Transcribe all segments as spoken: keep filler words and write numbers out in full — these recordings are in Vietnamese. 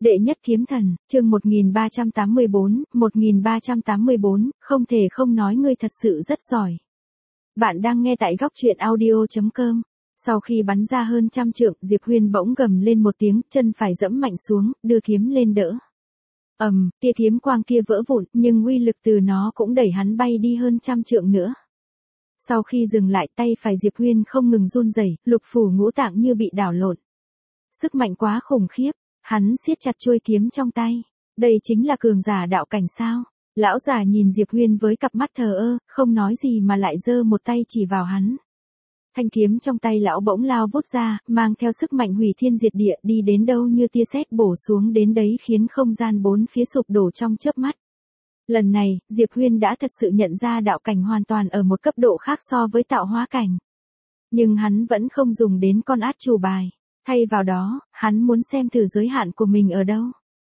Đệ nhất kiếm thần, chương một nghìn ba trăm tám mươi tư, một nghìn ba trăm tám mươi tư, không thể không nói ngươi thật sự rất giỏi. Bạn đang nghe tại góc truyện audio chấm com. Sau khi bắn ra hơn trăm trượng, Diệp Huyên bỗng gầm lên một tiếng, chân phải giẫm mạnh xuống, đưa kiếm lên đỡ. Ầm, tia kiếm quang kia vỡ vụn, nhưng uy lực từ nó cũng đẩy hắn bay đi hơn trăm trượng nữa. Sau khi dừng lại, tay phải Diệp Huyên không ngừng run rẩy, lục phủ ngũ tạng như bị đảo lộn. Sức mạnh quá khủng khiếp. Hắn siết chặt chuôi kiếm trong tay. Đây chính là cường giả đạo cảnh sao? Lão già nhìn Diệp Huyên với cặp mắt thờ ơ, không nói gì mà lại giơ một tay chỉ vào hắn. Thanh kiếm trong tay lão bỗng lao vút ra, mang theo sức mạnh hủy thiên diệt địa, đi đến đâu như tia sét bổ xuống đến đấy, khiến không gian bốn phía sụp đổ trong chớp mắt. Lần này, Diệp Huyên đã thật sự nhận ra đạo cảnh hoàn toàn ở một cấp độ khác so với tạo hóa cảnh. Nhưng hắn vẫn không dùng đến con át chủ bài. Thay vào đó, hắn muốn xem thử giới hạn của mình ở đâu.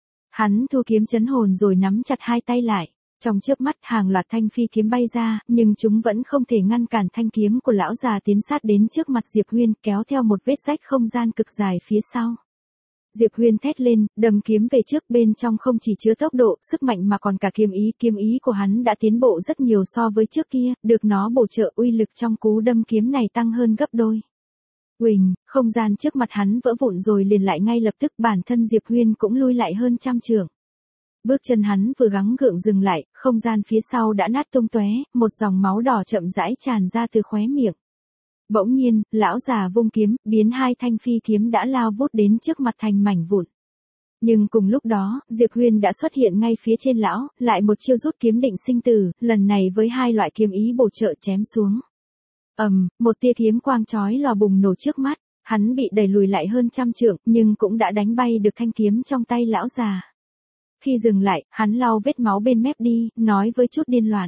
Hắn thu kiếm chấn hồn rồi nắm chặt hai tay lại. Trong chớp mắt hàng loạt thanh phi kiếm bay ra, nhưng chúng vẫn không thể ngăn cản thanh kiếm của lão già tiến sát đến trước mặt Diệp Huyên, kéo theo một vết rách không gian cực dài phía sau. Diệp Huyên thét lên, đâm kiếm về trước, bên trong không chỉ chứa tốc độ, sức mạnh mà còn cả kiếm ý. Kiếm ý của hắn đã tiến bộ rất nhiều so với trước kia, được nó bổ trợ, uy lực trong cú đâm kiếm này tăng hơn gấp đôi. Uỳnh, không gian trước mặt hắn vỡ vụn rồi liền lại ngay lập tức, bản thân Diệp Huyên cũng lui lại hơn trăm trượng. Bước chân hắn vừa gắng gượng dừng lại, không gian phía sau đã nát tung tóe, một dòng máu đỏ chậm rãi tràn ra từ khóe miệng. Bỗng nhiên, lão già vung kiếm, biến hai thanh phi kiếm đã lao vút đến trước mặt thành mảnh vụn. Nhưng cùng lúc đó, Diệp Huyên đã xuất hiện ngay phía trên lão, lại một chiêu rút kiếm định sinh tử, lần này với hai loại kiếm ý bổ trợ chém xuống. Ầm, um, một tia kiếm quang chói lòa bùng nổ trước mắt, hắn bị đẩy lùi lại hơn trăm trượng, nhưng cũng đã đánh bay được thanh kiếm trong tay lão già. Khi dừng lại, hắn lau vết máu bên mép đi, nói với chút điên loạn.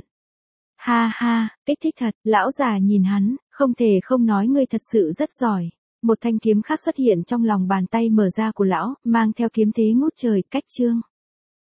Ha ha, kích thích thật. Lão già nhìn hắn, không thể không nói ngươi thật sự rất giỏi. Một thanh kiếm khác xuất hiện trong lòng bàn tay mở ra của lão, mang theo kiếm thế ngút trời, cách chương.